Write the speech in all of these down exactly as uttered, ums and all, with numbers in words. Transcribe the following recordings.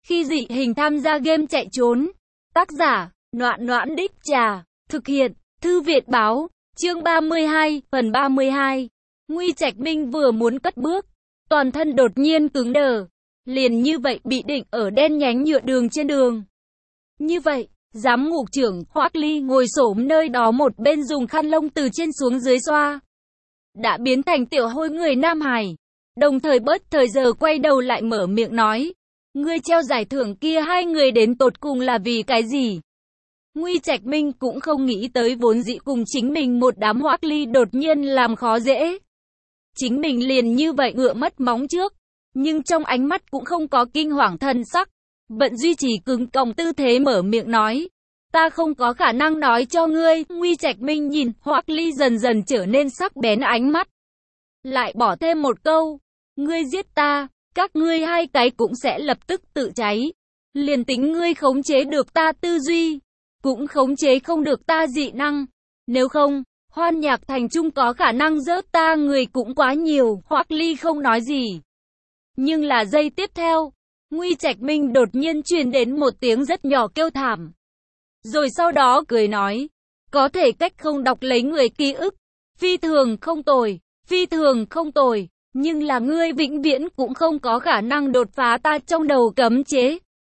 Khi dị hình tham gia game chạy trốn. Tác giả, Noãn Noãn Đích Trà. Thực hiện, Thư Viện Báo. Chương ba mươi hai, phần ba mươi hai. Nguy Trạch Minh vừa muốn cất bước, toàn thân đột nhiên cứng đờ. Liền như vậy bị định ở đen nhánh nhựa đường trên đường. Như vậy, giám ngục trưởng Hoắc Ly ngồi xổm nơi đó một bên dùng khăn lông từ trên xuống dưới xoa. Đã biến thành tiểu hôi người Nam Hải. Đồng thời bớt thời giờ quay đầu lại mở miệng nói. Ngươi treo giải thưởng kia hai người đến tột cùng là vì cái gì? Nguy Trạch Minh cũng không nghĩ tới vốn dĩ cùng chính mình một đám Hoắc Ly đột nhiên làm khó dễ. Chính mình liền như vậy ngựa mất móng trước. Nhưng trong ánh mắt cũng không có kinh hoàng thần sắc. Vẫn duy trì cứng còng tư thế mở miệng nói. Ta không có khả năng nói cho ngươi. Nguy Trạch Minh nhìn Hoắc Ly dần dần trở nên sắc bén ánh mắt. Lại bỏ thêm một câu. Ngươi giết ta, các ngươi hai cái cũng sẽ lập tức tự cháy. Liền tính ngươi khống chế được ta tư duy, cũng khống chế không được ta dị năng. Nếu không, Hoan Nhạc Thành Trung có khả năng rớt ta người cũng quá nhiều. Hoắc Ly không nói gì. Nhưng là giây tiếp theo, Nguy Trạch Minh đột nhiên truyền đến một tiếng rất nhỏ kêu thảm. Rồi sau đó cười nói, có thể cách không đọc lấy người ký ức. Phi thường không tồi, phi thường không tồi. Nhưng là ngươi vĩnh viễn cũng không có khả năng đột phá ta trong đầu cấm chế.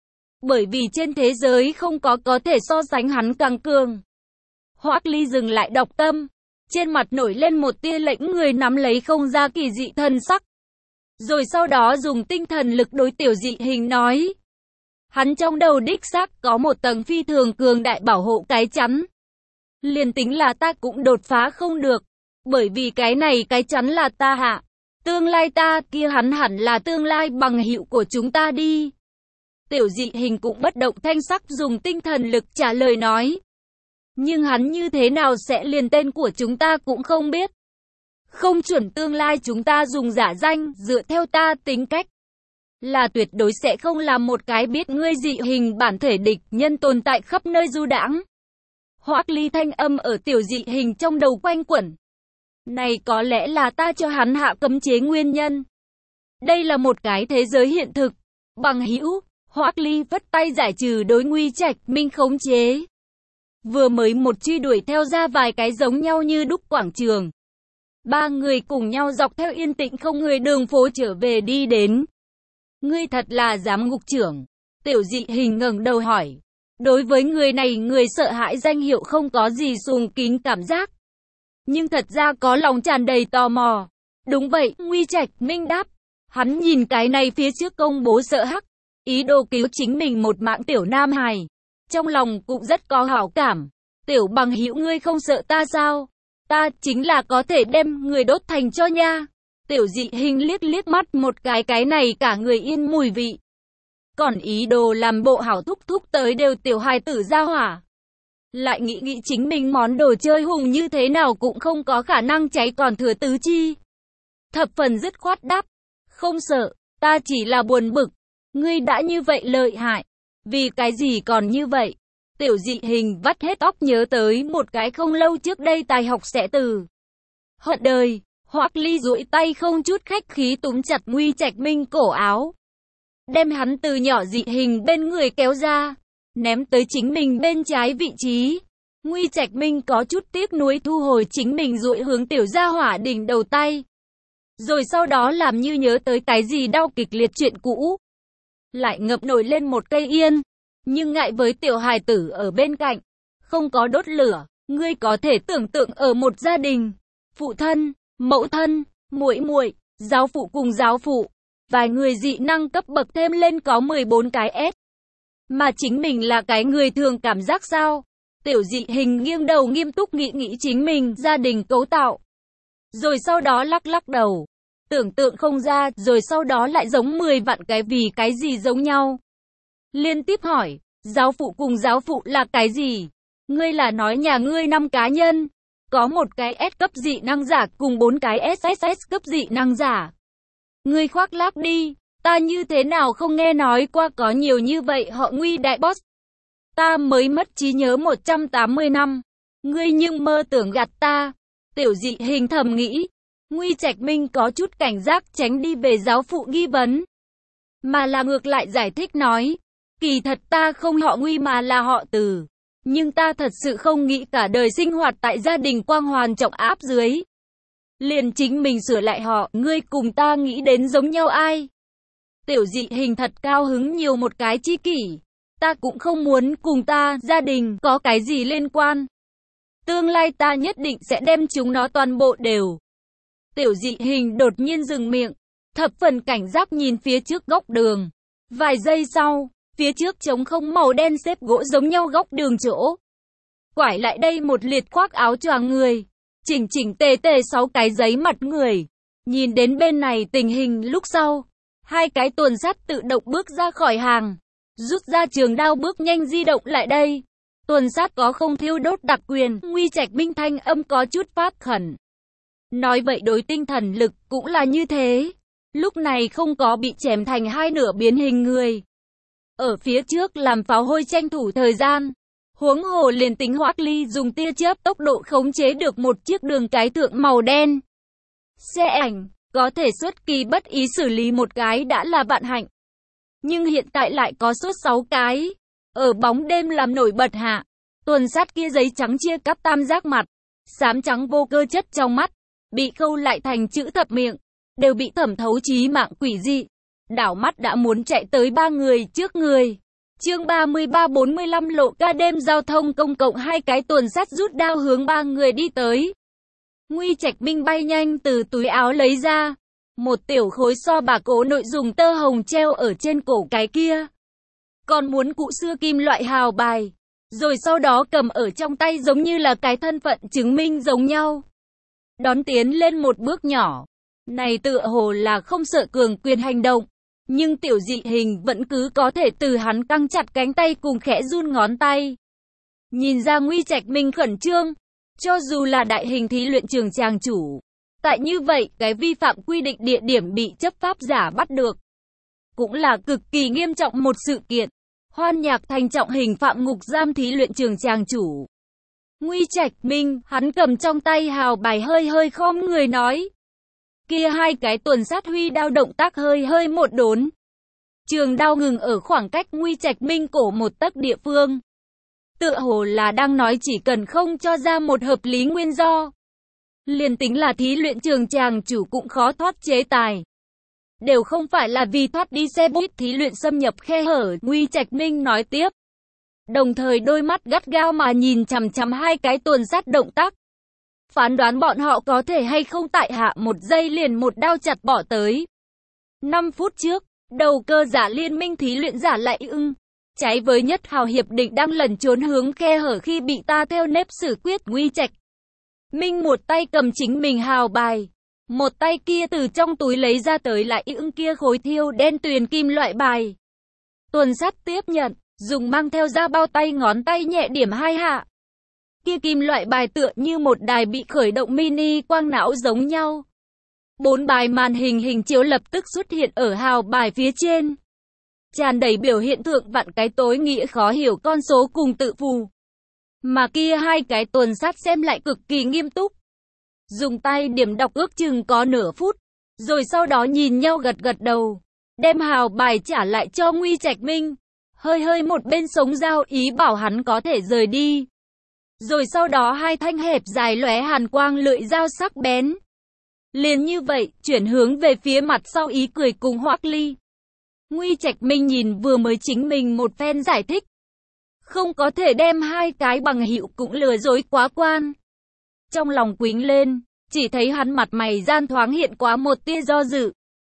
Bởi vì trên thế giới không có có thể so sánh hắn càng cường. Hoắc Ly dừng lại đọc tâm. Trên mặt nổi lên một tia lệnh người nắm lấy không ra kỳ dị thần sắc. Rồi sau đó dùng tinh thần lực đối tiểu dị hình nói. Hắn trong đầu đích xác có một tầng phi thường cường đại bảo hộ cái chắn. Liền tính là ta cũng đột phá không được. Bởi vì cái này cái chắn là ta hạ. Tương lai ta kia hắn hẳn là tương lai bằng hữu của chúng ta đi. Tiểu dị hình cũng bất động thanh sắc dùng tinh thần lực trả lời nói. Nhưng hắn như thế nào sẽ liền tên của chúng ta cũng không biết. Không chuẩn tương lai chúng ta dùng giả danh dựa theo ta tính cách. Là tuyệt đối sẽ không làm một cái biết ngươi dị hình bản thể địch nhân tồn tại khắp nơi du đãng. Hoắc Ly thanh âm ở tiểu dị hình trong đầu quanh quẩn. Này có lẽ là ta cho hắn hạ cấm chế nguyên nhân. Đây là một cái thế giới hiện thực. Bằng hữu, Hoắc Ly vất tay giải trừ đối Nguy Trạch Minh khống chế. Vừa mới một truy đuổi theo ra vài cái giống nhau như đúc quảng trường. Ba người cùng nhau dọc theo yên tĩnh không người đường phố trở về đi đến. Ngươi thật là giám ngục trưởng. Tiểu dị hình ngẩng đầu hỏi. Đối với người này người sợ hãi danh hiệu không có gì sùng kính cảm giác. Nhưng thật ra có lòng tràn đầy tò mò. Đúng vậy, Nguy Trạch Minh đáp. Hắn nhìn cái này phía trước công bố sợ hắc. Ý đồ cứu chính mình một mạng tiểu Nam Hải. Trong lòng cũng rất có hảo cảm. Tiểu bằng hữu ngươi không sợ ta sao? Ta chính là có thể đem người đốt thành cho nha. Tiểu dị hình liếc liếc mắt một cái cái này cả người yên mùi vị. Còn ý đồ làm bộ hảo thúc thúc tới đều tiểu hài tử ra hỏa. Lại nghĩ nghĩ chính mình món đồ chơi hùng như thế nào cũng không có khả năng cháy còn thừa tứ chi. Thập phần dứt khoát đáp. Không sợ, ta chỉ là buồn bực. Ngươi đã như vậy lợi hại. Vì cái gì còn như vậy? Tiểu dị hình vắt hết óc nhớ tới một cái không lâu trước đây tài học sẽ từ. Hận đời, Hoắc Ly duỗi tay không chút khách khí túm chặt Nguy Trạch Minh cổ áo. Đem hắn từ nhỏ dị hình bên người kéo ra. Ném tới chính mình bên trái vị trí. Nguy Trạch Minh có chút tiếc nuối thu hồi chính mình duỗi hướng tiểu gia hỏa đỉnh đầu tay. Rồi sau đó làm như nhớ tới cái gì đau kịch liệt chuyện cũ. Lại ngậm nổi lên một cây yên. Nhưng ngại với tiểu hài tử ở bên cạnh. Không có đốt lửa. Ngươi có thể tưởng tượng ở một gia đình. Phụ thân, mẫu thân, muội muội, giáo phụ cùng giáo phụ. Vài người dị năng cấp bậc thêm lên có mười bốn cái S. Mà chính mình là cái người thường cảm giác sao? Tiểu dị hình nghiêng đầu nghiêm túc nghĩ nghĩ chính mình gia đình cấu tạo. Rồi sau đó lắc lắc đầu. Tưởng tượng không ra, rồi sau đó lại giống mười vạn cái vì cái gì giống nhau. Liên tiếp hỏi, giáo phụ cùng giáo phụ là cái gì? Ngươi là nói nhà ngươi năm cá nhân. Có một cái S cấp dị năng giả cùng bốn cái ét ét ét cấp dị năng giả. Ngươi khoác lác đi. Ta như thế nào không nghe nói qua có nhiều như vậy họ Nguy đại boss. Ta mới mất trí nhớ một trăm tám mươi năm. Ngươi nhưng mơ tưởng gạt ta. Tiểu dị hình thầm nghĩ. Nguy Trạch Minh có chút cảnh giác tránh đi về giáo phụ nghi vấn. Mà là ngược lại giải thích nói. Kỳ thật ta không họ Nguy mà là họ Từ. Nhưng ta thật sự không nghĩ cả đời sinh hoạt tại gia đình quang hoàn trọng áp dưới. Liền chính mình sửa lại họ, ngươi cùng ta nghĩ đến giống nhau ai? Tiểu Dị Hình thật cao hứng nhiều một cái chi kỷ. Ta cũng không muốn cùng ta, gia đình, có cái gì liên quan. Tương lai ta nhất định sẽ đem chúng nó toàn bộ đều. Tiểu Dị Hình đột nhiên dừng miệng, thập phần cảnh giác nhìn phía trước góc đường. Vài giây sau, phía trước trống không màu đen xếp gỗ giống nhau góc đường chỗ. Quải lại đây một liệt khoác áo choàng người, chỉnh chỉnh tề tề sáu cái giấy mặt người. Nhìn đến bên này tình hình lúc sau, hai cái tuần sát tự động bước ra khỏi hàng, rút ra trường đao bước nhanh di động lại đây. Tuần sát có không thiêu đốt đặc quyền, Nguy Trạch Minh thanh âm có chút phát khẩn. Nói vậy đối tinh thần lực cũng là như thế. Lúc này không có bị chém thành hai nửa biến hình người. Ở phía trước làm pháo hôi tranh thủ thời gian. Huống hồ liền tính Hoắc Ly dùng tia chớp tốc độ khống chế được một chiếc đường cái thượng màu đen. Xe ảnh, có thể xuất kỳ bất ý xử lý một cái đã là vạn hạnh. Nhưng hiện tại lại có suốt sáu cái. Ở bóng đêm làm nổi bật hạ. Tuần sát kia giấy trắng chia cắt tam giác mặt. Xám trắng vô cơ chất trong mắt. Bị khâu lại thành chữ thập miệng. Đều bị thẩm thấu chí mạng quỷ dị. Đảo mắt đã muốn chạy tới ba người trước người. Chương ba mươi ba bốn mươi lăm lộ ca đêm giao thông công cộng, hai cái tuần sát rút đao hướng ba người đi tới. Nguy Trạch Minh bay nhanh từ túi áo lấy ra một tiểu khối so bà cố nội dùng tơ hồng treo ở trên cổ cái kia. Còn muốn cụ xưa kim loại hào bài. Rồi sau đó cầm ở trong tay giống như là cái thân phận chứng minh giống nhau. Đón tiến lên một bước nhỏ. Này tựa hồ là không sợ cường quyền hành động. Nhưng Tiểu Dị Hình vẫn cứ có thể từ hắn căng chặt cánh tay cùng khẽ run ngón tay. Nhìn ra Nguy Trạch Minh khẩn trương. Cho dù là đại hình thí luyện trường tràng chủ. Tại như vậy, cái vi phạm quy định địa điểm bị chấp pháp giả bắt được. Cũng là cực kỳ nghiêm trọng một sự kiện. Hoan Nhạc Thành trọng hình phạm ngục giam thí luyện trường tràng chủ. Nguy Trạch Minh, hắn cầm trong tay hào bài hơi hơi khom người nói. Kia hai cái tuần sát huy đao động tác hơi hơi một đốn. Trường đao ngừng ở khoảng cách Nguy Trạch Minh cổ một tấc địa phương. Tựa hồ là đang nói chỉ cần không cho ra một hợp lý nguyên do. Liền tính là thí luyện trường tràng chủ cũng khó thoát chế tài. Đều không phải là vì thoát đi xe buýt thí luyện xâm nhập khe hở, Nguy Trạch Minh nói tiếp. Đồng thời đôi mắt gắt gao mà nhìn chằm chằm hai cái tuần sát động tác. Phán đoán bọn họ có thể hay không tại hạ một giây liền một đao chặt bỏ tới. năm phút trước, đầu cơ giả liên minh thí luyện giả lại ưng. Trái với Nhất Hào hiệp định đang lẩn trốn hướng khe hở khi bị ta theo nếp xử quyết. Nguy Trạch Minh một tay cầm chính mình hào bài. Một tay kia từ trong túi lấy ra tới lại ưng kia khối thiêu đen tuyền kim loại bài. Tuần sát tiếp nhận, dùng mang theo ra bao tay ngón tay nhẹ điểm hai hạ. Kia kim loại bài tựa như một đài bị khởi động mini quang não giống nhau. Bốn bài màn hình hình chiếu lập tức xuất hiện ở hào bài phía trên. Tràn đầy biểu hiện thượng vạn cái tối nghĩa khó hiểu con số cùng tự phù. Mà kia hai cái tuần sát xem lại cực kỳ nghiêm túc. Dùng tay điểm đọc ước chừng có nửa phút. Rồi sau đó nhìn nhau gật gật đầu. Đem hào bài trả lại cho Nguy Trạch Minh. Hơi hơi một bên sống dao ý bảo hắn có thể rời đi. Rồi sau đó hai thanh hẹp dài lóe hàn quang lưỡi dao sắc bén. Liền như vậy, chuyển hướng về phía mặt sau ý cười cùng Hoắc Ly. Nguy Trạch Minh nhìn vừa mới chính mình một phen giải thích. Không có thể đem hai cái bằng hữu cũng lừa dối quá quan. Trong lòng quính lên, chỉ thấy hắn mặt mày gian thoáng hiện quá một tia do dự.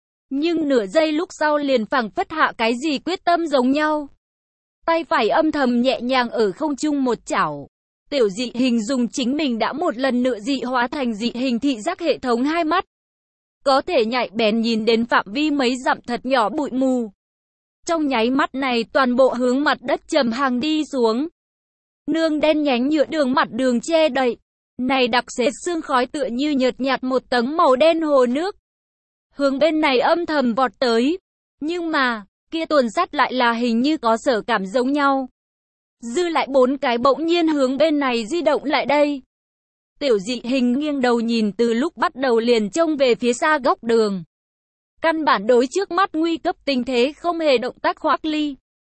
Nhưng nửa giây lúc sau liền phảng phất hạ cái gì quyết tâm giống nhau. Tay phải âm thầm nhẹ nhàng ở không trung một chảo. Tiểu Dị Hình dùng chính mình đã một lần nữa dị hóa thành dị hình thị giác hệ thống hai mắt. Có thể nhạy bén nhìn đến phạm vi mấy dặm thật nhỏ bụi mù. Trong nháy mắt này toàn bộ hướng mặt đất trầm hàng đi xuống. Nương đen nhánh nhựa đường mặt đường che đậy. Này đặc xế sương khói tựa như nhợt nhạt một tầng màu đen hồ nước. Hướng bên này âm thầm vọt tới. Nhưng mà, kia tuần sát lại là hình như có sở cảm giống nhau. Dư lại bốn cái bỗng nhiên hướng bên này di động lại đây. Tiểu Dị Hình nghiêng đầu nhìn từ lúc bắt đầu liền trông về phía xa góc đường. Căn bản đối trước mắt nguy cấp tình thế không hề động tác Hoắc Ly.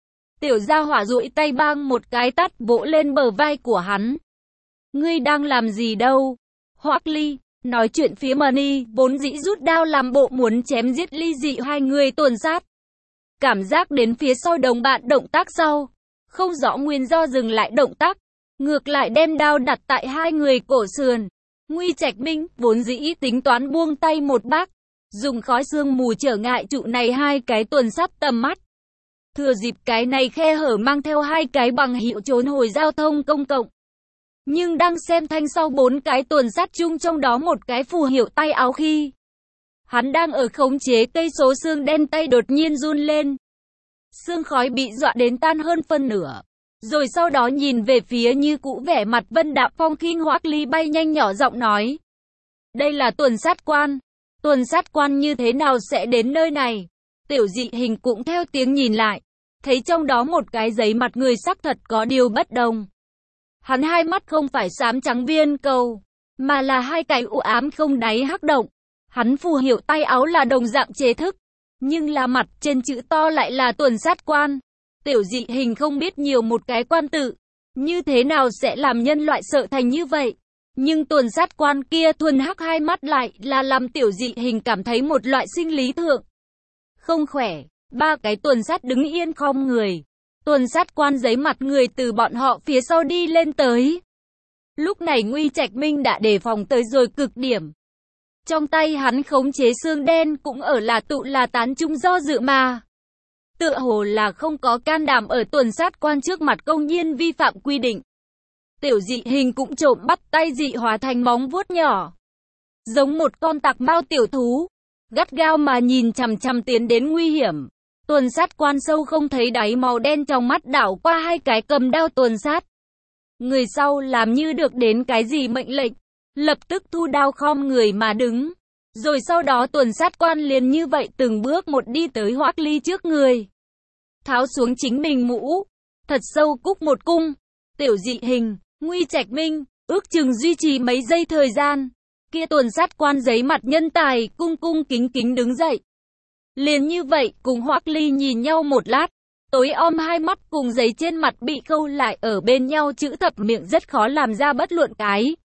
Tiểu gia hỏa duỗi tay bang một cái tát vỗ lên bờ vai của hắn. Ngươi đang làm gì đâu? Hoắc Ly, nói chuyện phía Money, vốn dĩ rút đao làm bộ muốn chém giết ly dị hai người tuần sát. Cảm giác đến phía sau đồng bạn động tác sau, không rõ nguyên do dừng lại động tác, ngược lại đem đao đặt tại hai người cổ sườn. Nguy Trạch Minh, vốn dĩ tính toán buông tay một bác, dùng khói sương mù trở ngại trụ này hai cái tuần sát tầm mắt. Thừa dịp cái này khe hở mang theo hai cái bằng hiệu trốn hồi giao thông công cộng. Nhưng đang xem thanh sau bốn cái tuần sát chung trong đó một cái phù hiệu tay áo khi hắn đang ở khống chế cây số xương đen tay đột nhiên run lên. Sương khói bị dọa đến tan hơn phân nửa. Rồi sau đó nhìn về phía như cũ vẻ mặt vân đạm phong khinh Hoắc Ly bay nhanh nhỏ giọng nói. Đây là tuần sát quan. Tuần sát quan như thế nào sẽ đến nơi này? Tiểu Dị Hình cũng theo tiếng nhìn lại. Thấy trong đó một cái giấy mặt người sắc thật có điều bất đồng. Hắn hai mắt không phải xám trắng viên cầu, mà là hai cái u ám không đáy hắc động. Hắn phù hiệu tay áo là đồng dạng chế thức, nhưng là mặt trên chữ to lại là tuần sát quan. Tiểu Dị Hình không biết nhiều một cái quan tự, như thế nào sẽ làm nhân loại sợ thành như vậy. Nhưng tuần sát quan kia thuần hắc hai mắt lại là làm Tiểu Dị Hình cảm thấy một loại sinh lý thượng không khỏe. Ba cái tuần sát đứng yên khom người. Tuần sát quan giấy mặt người từ bọn họ phía sau đi lên tới. Lúc này Nguy Trạch Minh đã đề phòng tới rồi cực điểm. Trong tay hắn khống chế xương đen cũng ở là tụ là tán chung do dự mà. Tựa hồ là không có can đảm ở tuần sát quan trước mặt công nhiên vi phạm quy định. Tiểu Dị Hình cũng trộm bắt tay dị hóa thành móng vuốt nhỏ. Giống một con tạc mao tiểu thú. Gắt gao mà nhìn chằm chằm tiến đến nguy hiểm. Tuần sát quan sâu không thấy đáy màu đen trong mắt đảo qua hai cái cầm đao tuần sát. Người sau làm như được đến cái gì mệnh lệnh, lập tức thu đao khom người mà đứng. Rồi sau đó tuần sát quan liền như vậy từng bước một đi tới Hoắc Ly trước người. Tháo xuống chính mình mũ, thật sâu cúc một cung. Tiểu Dị Hình, Nguy Trạch Minh, ước chừng duy trì mấy giây thời gian. Kia tuần sát quan giấy mặt nhân tài cung cung kính kính đứng dậy. Liền như vậy cùng Hoắc Ly nhìn nhau một lát, tối om hai mắt cùng giấy trên mặt bị khâu lại ở bên nhau chữ thập miệng rất khó làm ra bất luận cái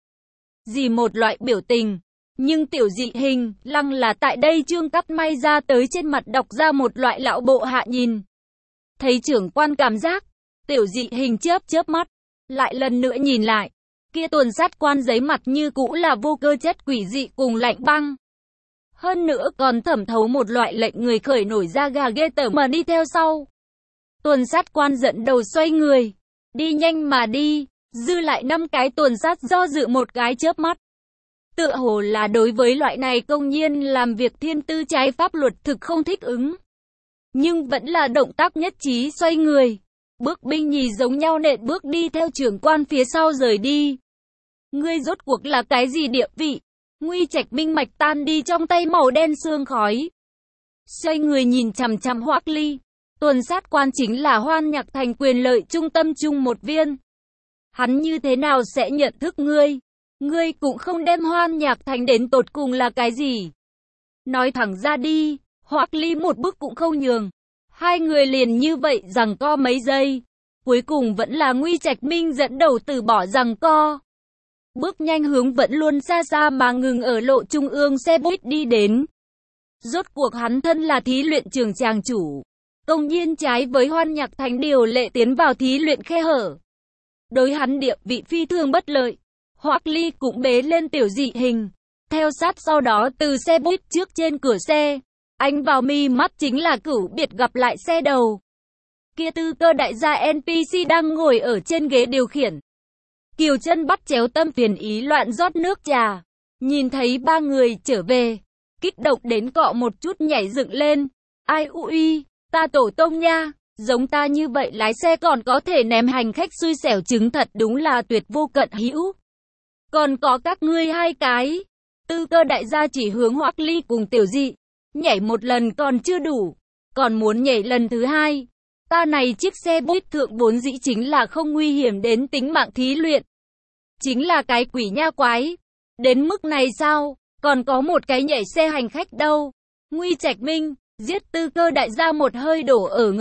gì một loại biểu tình. Nhưng Tiểu Dị Hình lăng là tại đây trương cắt may ra tới trên mặt đọc ra một loại lão bộ hạ nhìn. Thấy trưởng quan cảm giác, Tiểu Dị Hình chớp chớp mắt, lại lần nữa nhìn lại. Kia tuần sát quan giấy mặt như cũ là vô cơ chất quỷ dị cùng lạnh băng. Hơn nữa còn thẩm thấu một loại lệnh người khởi nổi da gà ghê tởm mà đi theo sau. Tuần sát quan giận đầu xoay người, đi nhanh mà đi, dư lại năm cái tuần sát do dự một cái chớp mắt. Tựa hồ là đối với loại này công nhiên làm việc thiên tư trái pháp luật thực không thích ứng. Nhưng vẫn là động tác nhất trí xoay người. Bước binh nhì giống nhau nện bước đi theo trưởng quan phía sau rời đi. Ngươi rốt cuộc là cái gì địa vị? Nguy Trạch Minh mạch tan đi trong tay màu đen sương khói. Xoay người nhìn chằm chằm Hoắc Ly. Tuần sát quan chính là Hoan Nhạc Thành quyền lợi trung tâm chung một viên. Hắn như thế nào sẽ nhận thức ngươi? Ngươi cũng không đem Hoan Nhạc Thành đến tột cùng là cái gì? Nói thẳng ra đi. Hoắc Ly một bước cũng không nhường. Hai người liền như vậy giằng co mấy giây. Cuối cùng vẫn là Nguy Trạch Minh dẫn đầu từ bỏ giằng co. Bước nhanh hướng vẫn luôn xa xa mà ngừng ở lộ trung ương xe buýt đi đến. Rốt cuộc hắn thân là thí luyện trường tràng chủ. Công nhiên trái với Hoan Nhạc Thành điều lệ tiến vào thí luyện khe hở. Đối hắn địa vị phi thường bất lợi. Hoắc Ly cũng bế lên Tiểu Dị Hình. Theo sát sau đó từ xe buýt trước trên cửa xe. Anh vào mi mắt chính là cửu biệt gặp lại xe đầu. Kia tư cơ đại gia en pê xê đang ngồi ở trên ghế điều khiển. Kiều chân bắt chéo tâm phiền ý loạn rót nước trà. Nhìn thấy ba người trở về. Kích động đến cọ một chút nhảy dựng lên. Ai ui, ta tổ tông nha. Giống ta như vậy lái xe còn có thể ném hành khách xui xẻo chứng thật đúng là tuyệt vô cận hữu. Còn có các ngươi hai cái. Tư cơ đại gia chỉ hướng Hoắc Ly cùng Tiểu Dị. Nhảy một lần còn chưa đủ. Còn muốn nhảy lần thứ hai. Ta này chiếc xe buýt thượng vốn dĩ chính là không nguy hiểm đến tính mạng thí luyện. Chính là cái quỷ nha quái. Đến mức này sao? Còn có một cái nhảy xe hành khách đâu. Nguy Trạch Minh, giết tư cơ đại gia một hơi đổ ở ngực.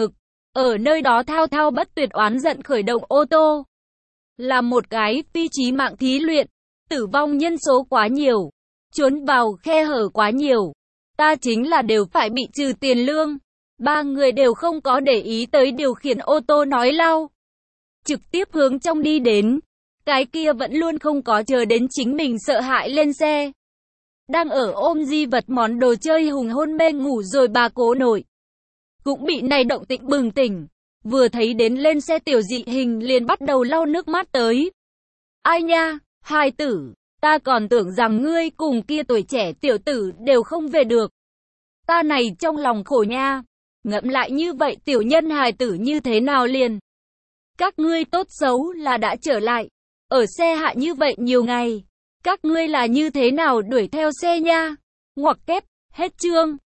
Ở nơi đó thao thao bất tuyệt oán giận khởi động ô tô. Là một cái phi chí mạng thí luyện. Tử vong nhân số quá nhiều. Trốn vào khe hở quá nhiều. Ta chính là đều phải bị trừ tiền lương. Ba người đều không có để ý tới điều khiển ô tô nói lao. Trực tiếp hướng trong đi đến. Cái kia vẫn luôn không có chờ đến chính mình sợ hãi lên xe. Đang ở ôm di vật món đồ chơi hùng hôn mê ngủ rồi bà cố nội. Cũng bị này động tĩnh bừng tỉnh. Vừa thấy đến lên xe tiểu dị hình liền bắt đầu lau nước mắt tới. Ai nha, hài tử, ta còn tưởng rằng ngươi cùng kia tuổi trẻ tiểu tử đều không về được. Ta này trong lòng khổ nha. Ngẫm lại như vậy tiểu nhân hài tử như thế nào liền. Các ngươi tốt xấu là đã trở lại. Ở xe hạ như vậy nhiều ngày. Các ngươi là như thế nào đuổi theo xe nha. Ngoặc kép, hết chương.